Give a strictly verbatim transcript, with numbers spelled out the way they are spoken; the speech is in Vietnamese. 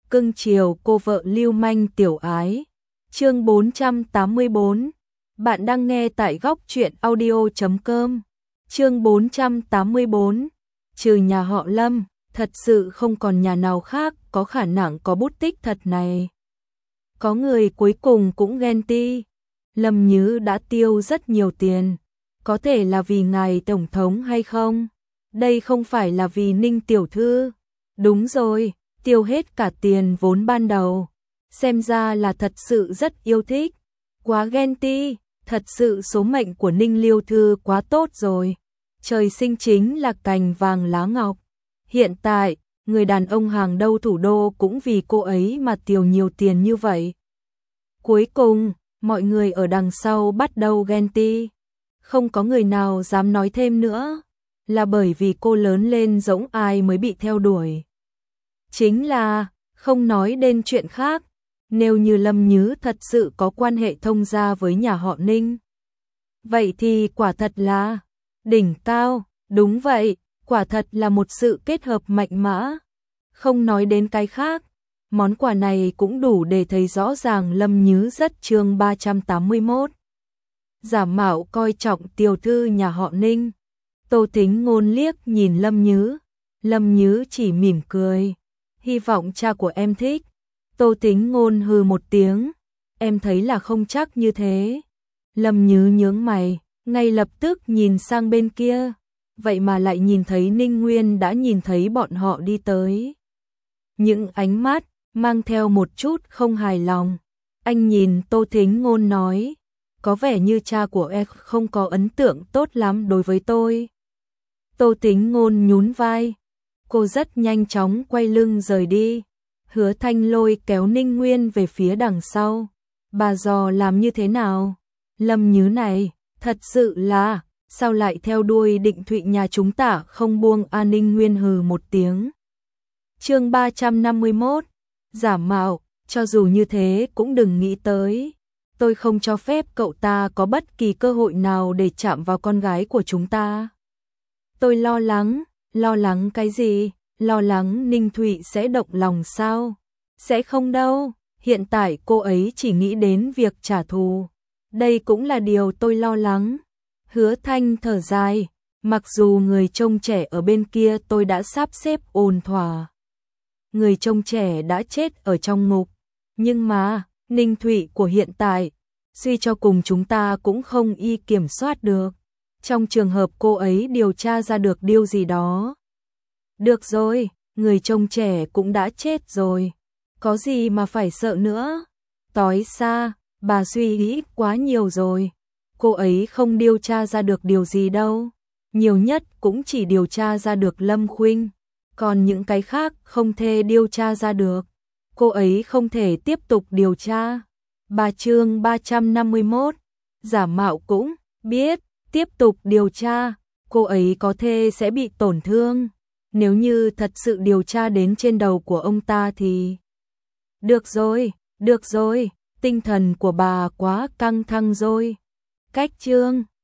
cưng chiều cô vợ lưu manh tiểu ái. Chương bốn trăm tám mươi bốn. Bạn đang nghe tại góc truyện audio chấm com. Chương bốn trăm tám mươi bốn. Trừ nhà họ Lâm, thật sự không còn nhà nào khác có khả năng có bút tích thật này. Có người cuối cùng cũng ghen ti. Lâm Nhứ đã tiêu rất nhiều tiền. Có thể là vì ngài tổng thống hay không? Đây không phải là vì Ninh tiểu thư. Đúng rồi, tiêu hết cả tiền vốn ban đầu. Xem ra là thật sự rất yêu thích. Quá ghen ti, thật sự số mệnh của Ninh Liêu thư quá tốt rồi. Trời sinh chính là cành vàng lá ngọc. Hiện tại, người đàn ông hàng đầu thủ đô cũng vì cô ấy mà tiêu nhiều tiền như vậy. Cuối cùng, mọi người ở đằng sau bắt đầu ghen ti. Không có người nào dám nói thêm nữa. Là bởi vì cô lớn lên giống ai mới bị theo đuổi. Chính là, không nói đến chuyện khác, nếu như Lâm Nhứ thật sự có quan hệ thông gia với nhà họ Ninh. Vậy thì quả thật là đỉnh cao, đúng vậy, quả thật là một sự kết hợp mạnh mẽ. Không nói đến cái khác, món quà này cũng đủ để thấy rõ ràng Lâm Nhứ rất chương ba trăm tám mươi mốt. Giả mạo coi trọng tiểu thư nhà họ Ninh. Tô Tính Ngôn liếc nhìn Lâm Nhứ, Lâm Nhứ chỉ mỉm cười. Hy vọng cha của em thích. Tô Tính Ngôn hừ một tiếng, em thấy là không chắc như thế. Lâm Nhứ nhướng mày, ngay lập tức nhìn sang bên kia, vậy mà lại nhìn thấy Ninh Nguyên đã nhìn thấy bọn họ đi tới. Những ánh mắt mang theo một chút không hài lòng. Anh nhìn Tô Tính Ngôn nói, có vẻ như cha của em không có ấn tượng tốt lắm đối với tôi. Tô Tính Ngôn nhún vai, cô rất nhanh chóng quay lưng rời đi. Hứa Thanh Lôi kéo Ninh Nguyên về phía đằng sau. Bà dò làm như thế nào? Lâm Nhứ này, thật sự là, sao lại theo đuôi Định Thụy nhà chúng ta không buông a? Ninh Nguyên hừ một tiếng. Chương ba trăm năm mươi mốt. Giả mạo, cho dù như thế cũng đừng nghĩ tới. Tôi không cho phép cậu ta có bất kỳ cơ hội nào để chạm vào con gái của chúng ta. Tôi lo lắng, lo lắng cái gì? Lo lắng Ninh Thụy sẽ động lòng sao? Sẽ không đâu, hiện tại cô ấy chỉ nghĩ đến việc trả thù. Đây cũng là điều tôi lo lắng. Hứa Thanh thở dài, mặc dù người trông trẻ ở bên kia tôi đã sắp xếp ổn thỏa. Người trông trẻ đã chết ở trong ngục, nhưng mà, Ninh Thụy của hiện tại, suy cho cùng chúng ta cũng không y kiểm soát được. Trong trường hợp cô ấy điều tra ra được điều gì đó. Được rồi, người trông trẻ cũng đã chết rồi. Có gì mà phải sợ nữa? Tối xa, bà suy nghĩ quá nhiều rồi. Cô ấy không điều tra ra được điều gì đâu. Nhiều nhất cũng chỉ điều tra ra được Lâm Khuynh. Còn những cái khác không thể điều tra ra được. Cô ấy không thể tiếp tục điều tra. Bà chương ba trăm năm mươi mốt. Giả mạo cũng biết, tiếp tục điều tra. Cô ấy có thể sẽ bị tổn thương. Nếu như thật sự điều tra đến trên đầu của ông ta thì... Được rồi, được rồi, tinh thần của bà quá căng thẳng rồi. Cách chương